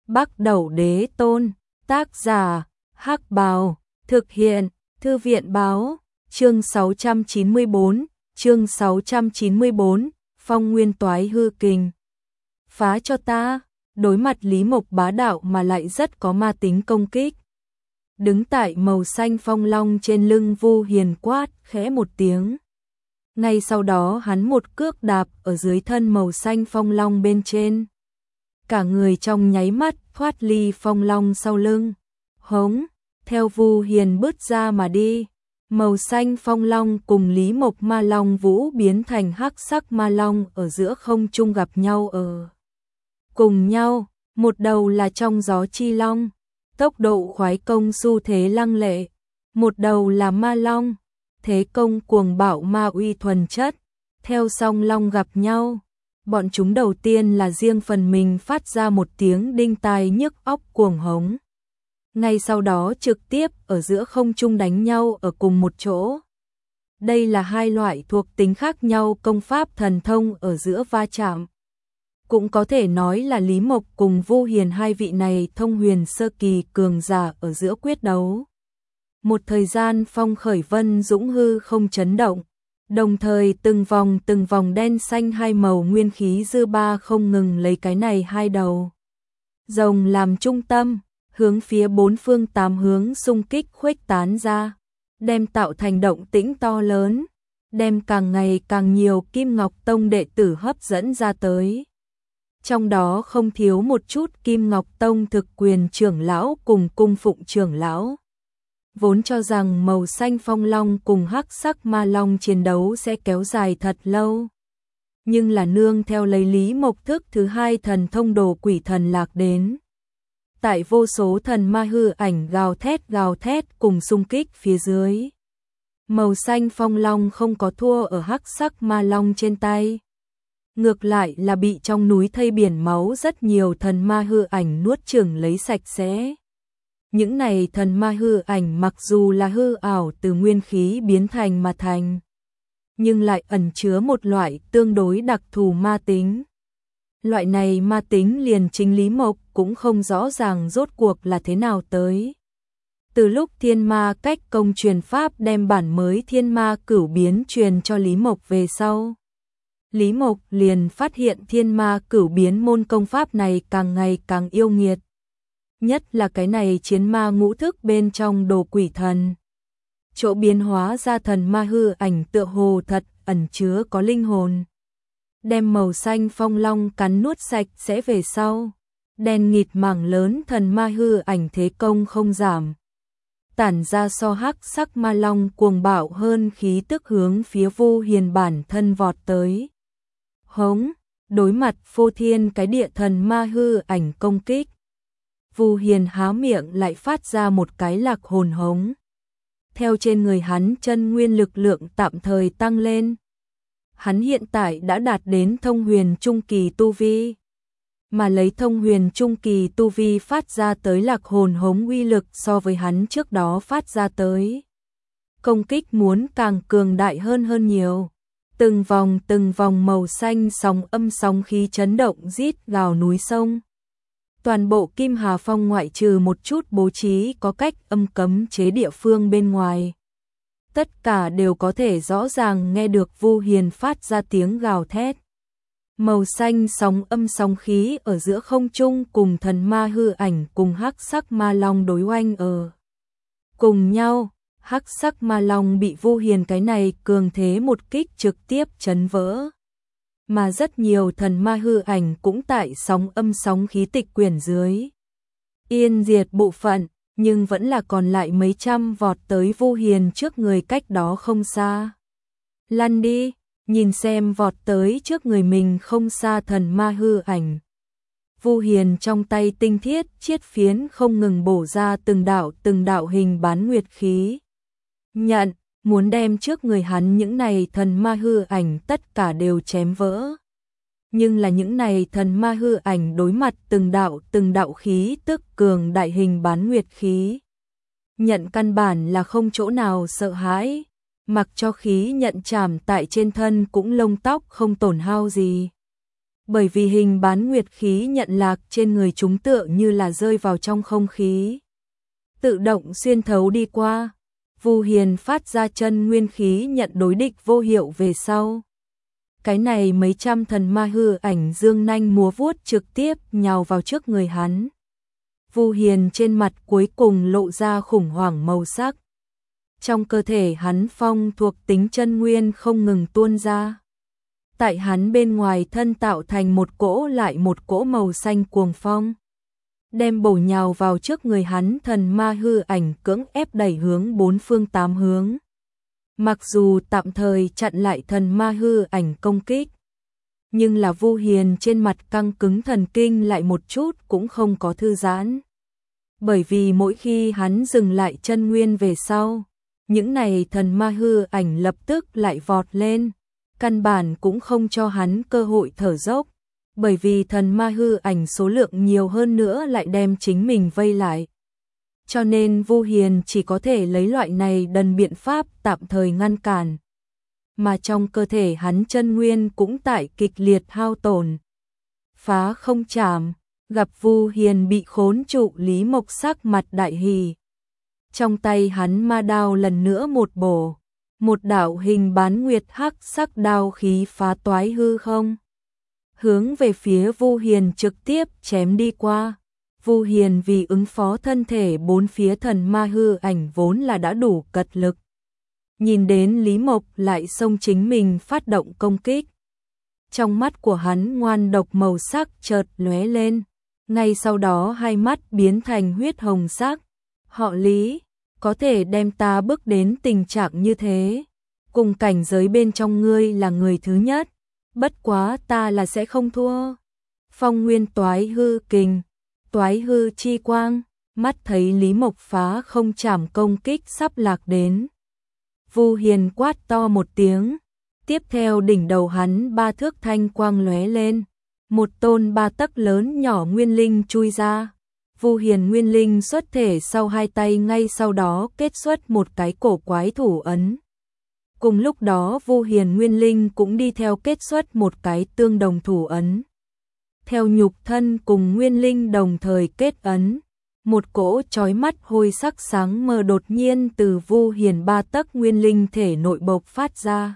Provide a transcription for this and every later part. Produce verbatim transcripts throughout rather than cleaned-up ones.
Bắc Đẩu Đế Tôn, tác giả, Hắc Bào, thực hiện, Thư viện báo, chương sáu trăm chín mươi bốn, chương sáu trăm chín mươi bốn, Phong Nguyên Toái Hư Kình. Phá cho ta, đối mặt Lý Mộc bá đạo mà lại rất có ma tính công kích. Đứng tại màu xanh phong long trên lưng Vu Hiền quát khẽ một tiếng. Ngay sau đó hắn một cước đạp ở dưới thân màu xanh phong long bên trên. Cả người trong nháy mắt thoát ly phong long sau lưng. Hống, theo Vu Hiền bứt ra mà đi. Màu xanh phong long cùng Lý Mộc ma long vũ biến thành hắc sắc ma long ở giữa không trung gặp nhau ở cùng nhau. Một đầu là trong gió chi long, tốc độ khoái công xu thế lăng lệ. Một đầu là ma long, thế công cuồng bạo ma uy thuần chất. Theo song long gặp nhau, bọn chúng đầu tiên là riêng phần mình phát ra một tiếng đinh tai nhức óc cuồng hống. Ngay sau đó trực tiếp ở giữa không trung đánh nhau ở cùng một chỗ. Đây là hai loại thuộc tính khác nhau công pháp thần thông ở giữa va chạm. Cũng có thể nói là Lý Mộc cùng Vu Hiền hai vị này thông huyền sơ kỳ cường giả ở giữa quyết đấu. Một thời gian phong khởi vân dũng hư không chấn động, đồng thời từng vòng từng vòng đen xanh hai màu nguyên khí dư ba không ngừng lấy cái này hai đầu rồng làm trung tâm, hướng phía bốn phương tám hướng xung kích khuếch tán ra, đem tạo thành động tĩnh to lớn, đem càng ngày càng nhiều Kim Ngọc Tông đệ tử hấp dẫn ra tới. Trong đó không thiếu một chút Kim Ngọc Tông thực quyền trưởng lão cùng cung phụng trưởng lão. Vốn cho rằng màu xanh phong long cùng hắc sắc ma long chiến đấu sẽ kéo dài thật lâu. Nhưng là nương theo lấy Lý Mộc thức thứ hai thần thông đồ quỷ thần lạc đến. Tại vô số thần ma hư ảnh gào thét gào thét cùng xung kích phía dưới. Màu xanh phong long không có thua ở hắc sắc ma long trên tay. Ngược lại là bị trong núi thây biển máu rất nhiều thần ma hư ảnh nuốt chửng lấy sạch sẽ. Những này thần ma hư ảnh mặc dù là hư ảo từ nguyên khí biến thành mà thành, nhưng lại ẩn chứa một loại tương đối đặc thù ma tính. Loại này ma tính liền chính Lý Mộc cũng không rõ ràng rốt cuộc là thế nào tới. Từ lúc thiên ma cách công truyền pháp đem bản mới thiên ma cửu biến truyền cho Lý Mộc về sau, Lý Mộc liền phát hiện thiên ma cửu biến môn công pháp này càng ngày càng yêu nghiệt. Nhất là cái này chiến ma ngũ thức bên trong đồ quỷ thần. Chỗ biến hóa ra thần ma hư ảnh tựa hồ thật ẩn chứa có linh hồn. Đem màu xanh phong long cắn nuốt sạch sẽ về sau. Đen nghịt mảng lớn thần ma hư ảnh thế công không giảm. Tản ra so hắc sắc ma long cuồng bạo hơn khí tức hướng phía Vu Hiền bản thân vọt tới. Hống, đối mặt phô thiên cái địa thần ma hư ảnh công kích. Vu Hiền há miệng lại phát ra một cái lạc hồn hống. Theo trên người hắn chân nguyên lực lượng tạm thời tăng lên. Hắn hiện tại đã đạt đến thông huyền trung kỳ tu vi. Mà lấy thông huyền trung kỳ tu vi phát ra tới lạc hồn hống uy lực so với hắn trước đó phát ra tới. Công kích muốn càng cường đại hơn hơn nhiều. Từng vòng từng vòng màu xanh sóng âm sóng khí chấn động rít gào núi sông. Toàn bộ Kim Hà Phong ngoại trừ một chút bố trí có cách âm cấm chế địa phương bên ngoài. Tất cả đều có thể rõ ràng nghe được Vu Hiền phát ra tiếng gào thét. Màu xanh sóng âm sóng khí ở giữa không trung cùng thần ma hư ảnh cùng hắc sắc ma long đối oanh ở cùng nhau. Hắc sắc ma long bị Vu Hiền cái này cường thế một kích trực tiếp chấn vỡ. Mà rất nhiều thần ma hư ảnh cũng tại sóng âm sóng khí tịch quyển dưới. Yên diệt bộ phận, nhưng vẫn là còn lại mấy trăm vọt tới Vu Hiền trước người cách đó không xa. Lăn đi, nhìn xem vọt tới trước người mình không xa thần ma hư ảnh. Vu Hiền trong tay tinh thiết chiết phiến không ngừng bổ ra từng đạo từng đạo hình bán nguyệt khí. Nhận, muốn đem trước người hắn những này thần ma hư ảnh tất cả đều chém vỡ. Nhưng là những này thần ma hư ảnh đối mặt từng đạo từng đạo khí tức cường đại hình bán nguyệt khí. Nhận căn bản là không chỗ nào sợ hãi, mặc cho khí nhận chạm tại trên thân cũng lông tóc không tổn hao gì. bởi vì hình bán nguyệt khí nhận lạc trên người chúng tựa như là rơi vào trong không khí, tự động xuyên thấu đi qua. Vu Hiền phát ra chân nguyên khí nhận đối địch vô hiệu về sau. Cái này mấy trăm thần ma hư ảnh dương nanh múa vuốt trực tiếp nhào vào trước người hắn. Vu Hiền trên mặt cuối cùng lộ ra khủng hoảng màu sắc. Trong cơ thể hắn phong thuộc tính chân nguyên không ngừng tuôn ra. Tại hắn bên ngoài thân tạo thành một cỗ lại một cỗ màu xanh cuồng phong, đem bổ nhào vào trước người hắn thần ma hư ảnh cưỡng ép đẩy hướng bốn phương tám hướng. Mặc dù tạm thời chặn lại thần ma hư ảnh công kích, nhưng là Vu Hiền trên mặt căng cứng thần kinh lại một chút cũng không có thư giãn. Bởi vì mỗi khi hắn dừng lại chân nguyên về sau, những này thần ma hư ảnh lập tức lại vọt lên, căn bản cũng không cho hắn cơ hội thở dốc, bởi vì thần ma hư ảnh số lượng nhiều hơn nữa lại đem chính mình vây lại. Cho nên Vu Hiền chỉ có thể lấy loại này đần biện pháp tạm thời ngăn cản. Mà trong cơ thể hắn chân nguyên cũng tại kịch liệt hao tổn. Phá không chạm, gặp Vu Hiền bị khốn trụ, Lý Mộc sắc mặt đại hỉ. Trong tay hắn ma đao lần nữa một bổ, một đạo hình bán nguyệt hắc sắc đao khí phá toái hư không, hướng về phía Vu Hiền trực tiếp chém đi qua. Vu Hiền vì ứng phó thân thể bốn phía thần ma hư ảnh vốn là đã đủ cật lực. Nhìn đến Lý Mộc lại xông chính mình phát động công kích. Trong mắt của hắn ngoan độc màu sắc chợt lóe lên, ngay sau đó hai mắt biến thành huyết hồng sắc. Họ Lý, có thể đem ta bước đến tình trạng như thế, cùng cảnh giới bên trong ngươi là người thứ nhất, bất quá ta là sẽ không thua. Phong nguyên toái hư kình, toái hư chi quang, mắt thấy Lý Mộc phá không chảm công kích sắp lạc đến. Vu Hiền quát to một tiếng, tiếp theo đỉnh đầu hắn ba thước thanh quang lóe lên, một tôn ba tấc lớn nhỏ nguyên linh chui ra. Vu Hiền nguyên linh xuất thể sau hai tay ngay sau đó kết xuất một cái cổ quái thủ ấn. Cùng lúc đó Vu Hiền nguyên linh cũng đi theo kết xuất một cái tương đồng thủ ấn. Theo nhục thân cùng nguyên linh đồng thời kết ấn, một cỗ chói mắt hôi sắc sáng mờ đột nhiên từ Vu Hiền ba tấc nguyên linh thể nội bộc phát ra.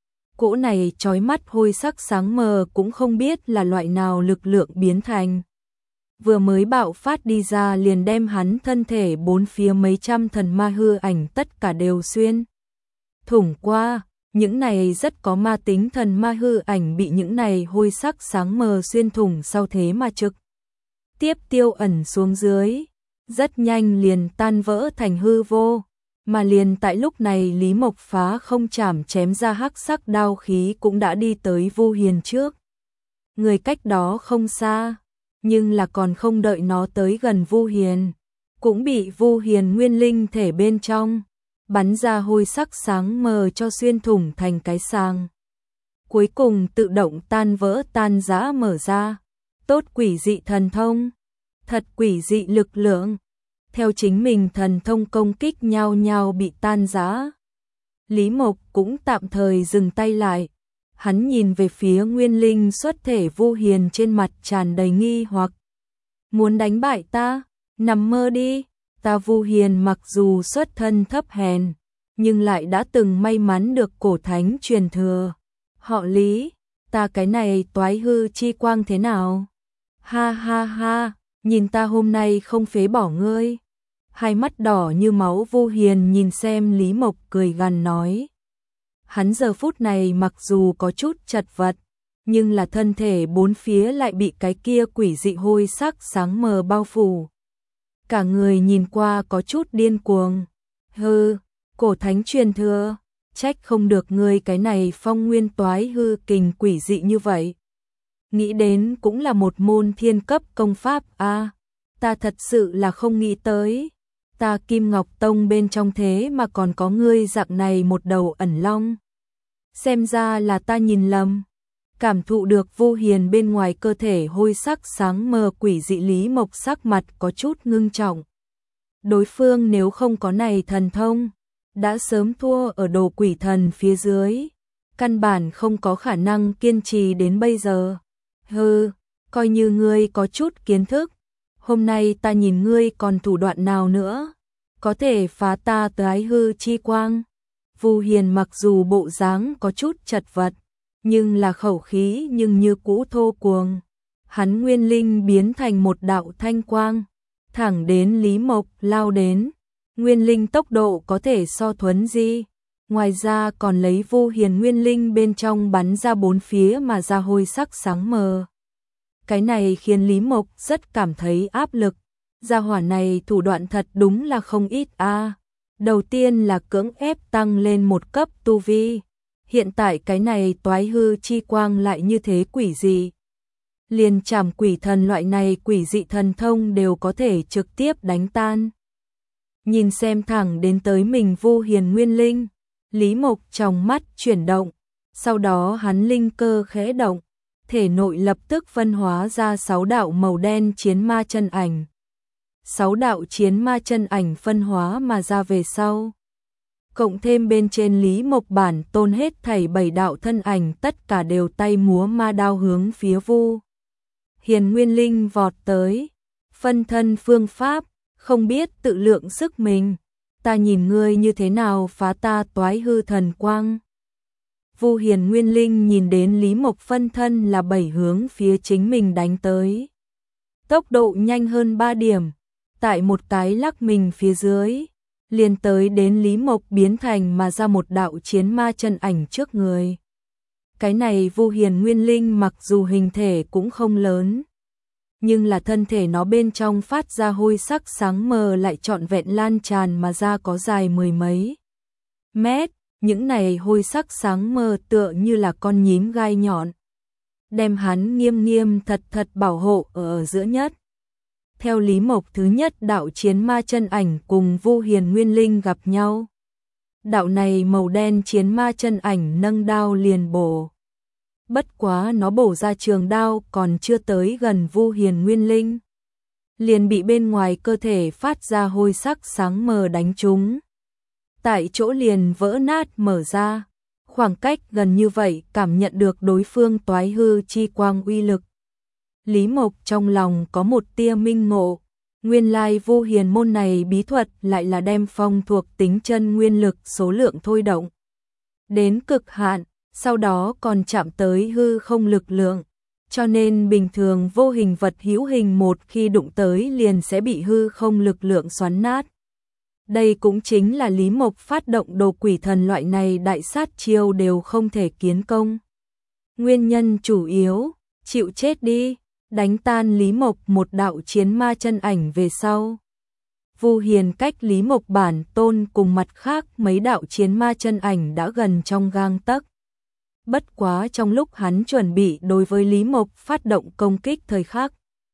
Cỗ này chói mắt hôi sắc sáng mờ cũng không biết là loại nào lực lượng biến thành. Vừa mới bạo phát đi ra liền đem hắn thân thể bốn phía mấy trăm thần ma hư ảnh tất cả đều xuyên thủng qua. Những này rất có ma tính thần ma hư ảnh bị những này hôi sắc sáng mờ xuyên thủng sau thế mà trực tiếp tiêu ẩn xuống dưới, rất nhanh liền tan vỡ thành hư vô. Mà liền tại lúc này Lý Mộc phá không chảm chém ra hắc sắc đao khí cũng đã đi tới Vu Hiền trước. Người cách đó không xa, nhưng là còn không đợi nó tới gần Vu Hiền, cũng bị Vu Hiền nguyên linh thể bên trong bắn ra hôi sắc sáng mờ cho xuyên thủng thành cái sàng. Cuối cùng tự động tan vỡ tan rã mở ra. Tốt quỷ dị thần thông, thật quỷ dị lực lượng. Theo chính mình thần thông công kích nhau nhau bị tan rã. Lý Mộc cũng tạm thời dừng tay lại. Hắn nhìn về phía nguyên linh xuất thể Vu Hiền trên mặt tràn đầy nghi hoặc. Muốn đánh bại ta? Nằm mơ đi. Ta Vu Hiền mặc dù xuất thân thấp hèn, nhưng lại đã từng may mắn được cổ thánh truyền thừa. Họ Lý, ta cái này toái hư chi quang thế nào? Ha ha ha, nhìn ta hôm nay không phế bỏ ngươi. Hai mắt đỏ như máu Vu Hiền nhìn xem Lý Mộc cười gằn nói. Hắn giờ phút này mặc dù có chút chật vật, nhưng là thân thể bốn phía lại bị cái kia quỷ dị hôi sắc sáng mờ bao phủ. Cả người nhìn qua có chút điên cuồng. Hừ, cổ thánh truyền thừa, trách không được ngươi cái này phong nguyên toái hư kình quỷ dị như vậy. Nghĩ đến cũng là một môn thiên cấp công pháp a, à, ta thật sự là không nghĩ tới. Ta Kim Ngọc Tông bên trong thế mà còn có ngươi dạng này một đầu ẩn long. Xem ra là ta nhìn lầm. Cảm thụ được Vu Hiền bên ngoài cơ thể hôi sắc sáng mờ quỷ dị, Lý Mộc sắc mặt có chút ngưng trọng. Đối phương nếu không có này thần thông, đã sớm thua ở đồ quỷ thần phía dưới, căn bản không có khả năng kiên trì đến bây giờ. Hừ, coi như ngươi có chút kiến thức, hôm nay ta nhìn ngươi còn thủ đoạn nào nữa, có thể phá ta toái hư chi quang. Vu Hiền mặc dù bộ dáng có chút chật vật, nhưng là khẩu khí nhưng như cũ thô cuồng. Hắn nguyên linh biến thành một đạo thanh quang, thẳng đến Lý Mộc lao đến. Nguyên linh tốc độ có thể so thuấn di, ngoài ra còn lấy Vu Hiền nguyên linh bên trong bắn ra bốn phía mà ra hôi sắc sáng mờ. Cái này khiến Lý Mộc rất cảm thấy áp lực, gia hỏa này thủ đoạn thật đúng là không ít a. À. Đầu tiên là cưỡng ép tăng lên một cấp tu vi, hiện tại cái này toái hư chi quang lại như thế quỷ dị. Liền trảm quỷ thần loại này quỷ dị thần thông đều có thể trực tiếp đánh tan. Nhìn xem thẳng đến tới mình Vu Hiền nguyên linh, Lý Mộc trong mắt chuyển động, sau đó hắn linh cơ khẽ động, thể nội lập tức phân hóa ra sáu đạo màu đen chiến ma chân ảnh. Sáu đạo chiến ma chân ảnh phân hóa mà ra về sau. Cộng thêm bên trên Lý Mộc bản tôn hết thảy bảy đạo thân ảnh tất cả đều tay múa ma đao hướng phía Vu Hiền nguyên linh vọt tới. Phân thân phương pháp, không biết tự lượng sức mình, ta nhìn ngươi như thế nào phá ta toái hư thần quang. Vu Hiền nguyên linh nhìn đến Lý Mộc phân thân là bảy hướng phía chính mình đánh tới. Tốc độ nhanh hơn ba điểm, tại một cái lắc mình phía dưới, liền tới đến Lý Mộc biến thành mà ra một đạo chiến ma chân ảnh trước người. Cái này Vu Hiền nguyên linh mặc dù hình thể cũng không lớn, nhưng là thân thể nó bên trong phát ra hôi sắc sáng mờ lại trọn vẹn lan tràn mà ra có dài mười mấy mét. Những này hôi sắc sáng mờ tựa như là con nhím gai nhọn, đem hắn nghiêm nghiêm thật thật bảo hộ ở giữa nhất. Theo Lý Mộc thứ nhất đạo chiến ma chân ảnh cùng Vu Hiền nguyên linh gặp nhau. Đạo này màu đen chiến ma chân ảnh nâng đao liền bổ. Bất quá nó bổ ra trường đao còn chưa tới gần Vu Hiền nguyên linh, liền bị bên ngoài cơ thể phát ra hôi sắc sáng mờ đánh trúng. Tại chỗ liền vỡ nát mở ra, khoảng cách gần như vậy cảm nhận được đối phương toái hư chi quang uy lực. Lý Mộc trong lòng có một tia minh ngộ, nguyên lai Vu Hiền môn này bí thuật lại là đem phong thuộc tính chân nguyên lực số lượng thôi động đến cực hạn, sau đó còn chạm tới hư không lực lượng, cho nên bình thường vô hình vật hữu hình một khi đụng tới liền sẽ bị hư không lực lượng xoắn nát. Đây cũng chính là Lý Mộc phát động đồ quỷ thần loại này đại sát chiêu đều không thể kiến công. Nguyên nhân chủ yếu, chịu chết đi, đánh tan Lý Mộc một đạo chiến ma chân ảnh về sau. Vu Hiền cách Lý Mộc bản tôn cùng mặt khác mấy đạo chiến ma chân ảnh đã gần trong gang tấc. Bất quá trong lúc hắn chuẩn bị đối với Lý Mộc phát động công kích thời khắc,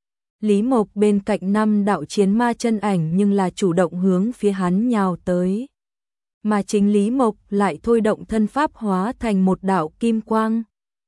Lý Mộc bên cạnh năm đạo chiến ma chân ảnh nhưng là chủ động hướng phía hắn nhào tới. Mà chính Lý Mộc lại thôi động thân pháp hóa thành một đạo kim quang.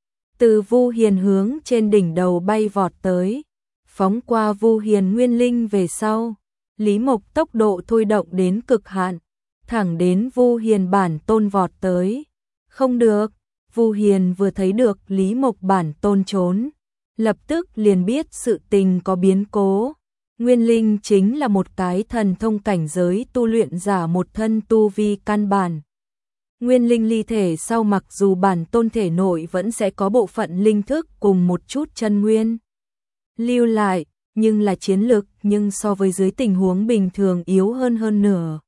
Từ Vu Hiền hướng trên đỉnh đầu bay vọt tới, phóng qua Vu Hiền nguyên linh về sau. Lý Mộc tốc độ thôi động đến cực hạn, thẳng đến Vu Hiền bản tôn vọt tới. Không được, Vu Hiền vừa thấy được Lý Mộc bản tôn trốn, lập tức liền biết sự tình có biến cố. Nguyên linh chính là một cái thần thông cảnh giới tu luyện giả một thân tu vi căn bản. Nguyên linh ly thể sau mặc dù bản tôn thể nội vẫn sẽ có bộ phận linh thức cùng một chút chân nguyên lưu lại, nhưng là chiến lực nhưng so với dưới tình huống bình thường yếu hơn hơn nửa.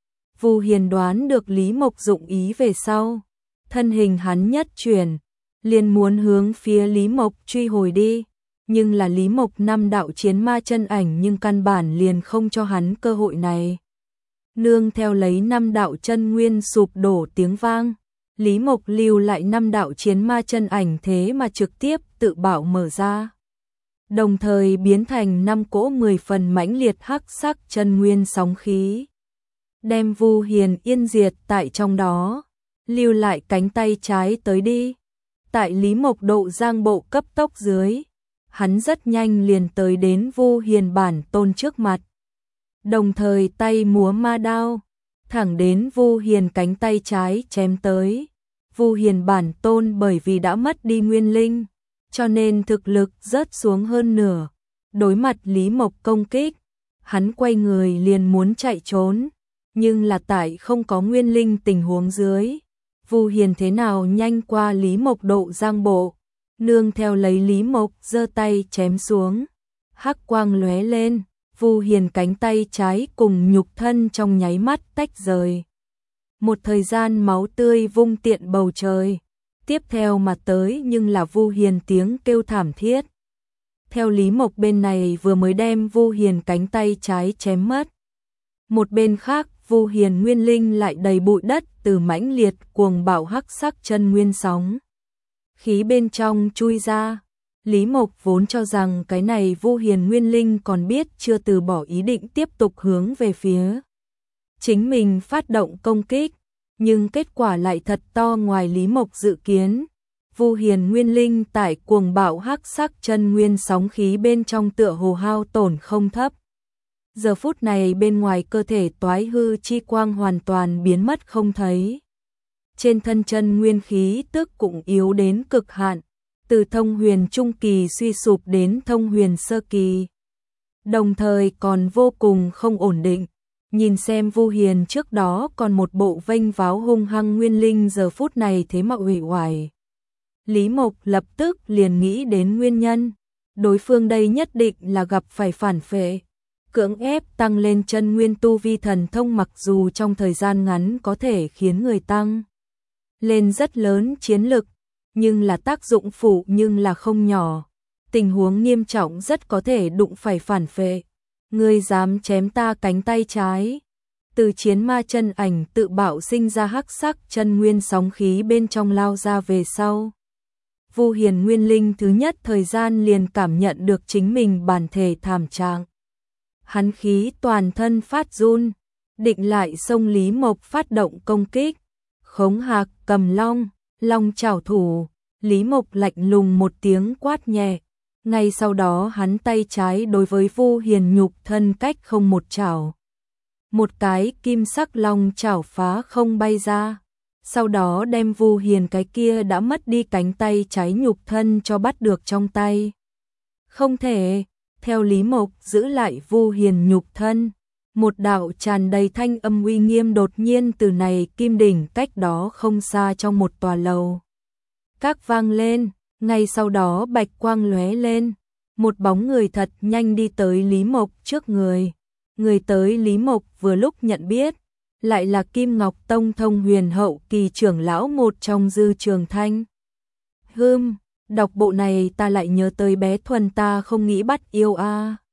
Vu Hiền đoán được Lý Mộc dụng ý về sau, thân hình hắn nhất chuyển, liền muốn hướng phía Lý Mộc truy hồi đi, nhưng là Lý Mộc năm đạo chiến ma chân ảnh nhưng căn bản liền không cho hắn cơ hội này. Nương theo lấy năm đạo chân nguyên sụp đổ tiếng vang, Lý Mộc lưu lại năm đạo chiến ma chân ảnh thế mà trực tiếp tự bảo mở ra. Đồng thời biến thành năm cỗ mười phần mãnh liệt hắc sắc chân nguyên sóng khí, đem Vu Hiền yên diệt tại trong đó, lưu lại cánh tay trái tới đi. Tại Lý Mộc độ giang bộ cấp tốc dưới, hắn rất nhanh liền tới đến Vu Hiền bản tôn trước mặt. Đồng thời tay múa ma đao, thẳng đến Vu Hiền cánh tay trái chém tới. Vu Hiền bản tôn bởi vì đã mất đi nguyên linh, cho nên thực lực rớt xuống hơn nửa. Đối mặt Lý Mộc công kích, hắn quay người liền muốn chạy trốn, nhưng là tại không có nguyên linh tình huống dưới. Vu Hiền thế nào nhanh qua Lý Mộc độ giang bộ, nương theo lấy Lý Mộc giơ tay chém xuống. Hắc quang lóe lên, Vu Hiền cánh tay trái cùng nhục thân trong nháy mắt tách rời. Một thời gian máu tươi vung tiện bầu trời, tiếp theo mà tới nhưng là Vu Hiền tiếng kêu thảm thiết. Theo Lý Mộc bên này vừa mới đem Vu Hiền cánh tay trái chém mất. Một bên khác, Vu Hiền nguyên linh lại đầy bụi đất từ mãnh liệt cuồng bạo hắc sắc chân nguyên sóng. Khí bên trong chui ra. Lý Mộc vốn cho rằng cái này Vu Hiền nguyên linh còn biết chưa từ bỏ ý định tiếp tục hướng về phía chính mình phát động công kích, nhưng kết quả lại thật to ngoài Lý Mộc dự kiến. Vu Hiền nguyên linh tại cuồng bạo hắc sắc chân nguyên sóng khí bên trong tựa hồ hao tổn không thấp. Giờ phút này bên ngoài cơ thể toái hư chi quang hoàn toàn biến mất không thấy. Trên thân chân nguyên khí tức cũng yếu đến cực hạn, từ thông huyền trung kỳ suy sụp đến thông huyền sơ kỳ. Đồng thời còn vô cùng không ổn định. Nhìn xem Vu Hiền trước đó còn một bộ vênh váo hung hăng nguyên linh giờ phút này thế mà uể oải. Lý Mộc lập tức liền nghĩ đến nguyên nhân. Đối phương đây nhất định là gặp phải phản phệ. Cưỡng ép tăng lên chân nguyên tu vi thần thông, mặc dù trong thời gian ngắn có thể khiến người tăng lên rất lớn chiến lực, nhưng là tác dụng phụ nhưng là không nhỏ. Tình huống nghiêm trọng rất có thể đụng phải phản phệ. Ngươi dám chém ta cánh tay trái? Từ chiến ma chân ảnh tự bạo sinh ra hắc sắc chân nguyên sóng khí bên trong lao ra về sau. Vu Hiền nguyên linh thứ nhất thời gian liền cảm nhận được chính mình bản thể thảm trạng. Hắn khí toàn thân phát run, định lại xông Lý Mộc phát động công kích. Khống Hạc cầm long, long chảo thủ, Lý Mộc lạnh lùng một tiếng quát nhẹ. Ngay sau đó hắn tay trái đối với Vu Hiền nhục thân cách không một chảo. Một cái kim sắc long chảo phá không bay ra, sau đó đem Vu Hiền cái kia đã mất đi cánh tay trái nhục thân cho bắt được trong tay. Không thể, theo Lý Mộc giữ lại Vu Hiền nhục thân, một đạo tràn đầy thanh âm uy nghiêm đột nhiên từ này kim đỉnh cách đó không xa trong một tòa lầu các vang lên. Ngay sau đó bạch quang lóe lên, một bóng người thật nhanh đi tới Lý Mộc trước người. Người tới Lý Mộc vừa lúc nhận biết, lại là Kim Ngọc Tông thông huyền hậu kỳ trưởng lão một trong Dư Trường Thanh. Hừm, đọc bộ này ta lại nhớ tới bé Thuần ta không nghĩ bắt yêu a. À.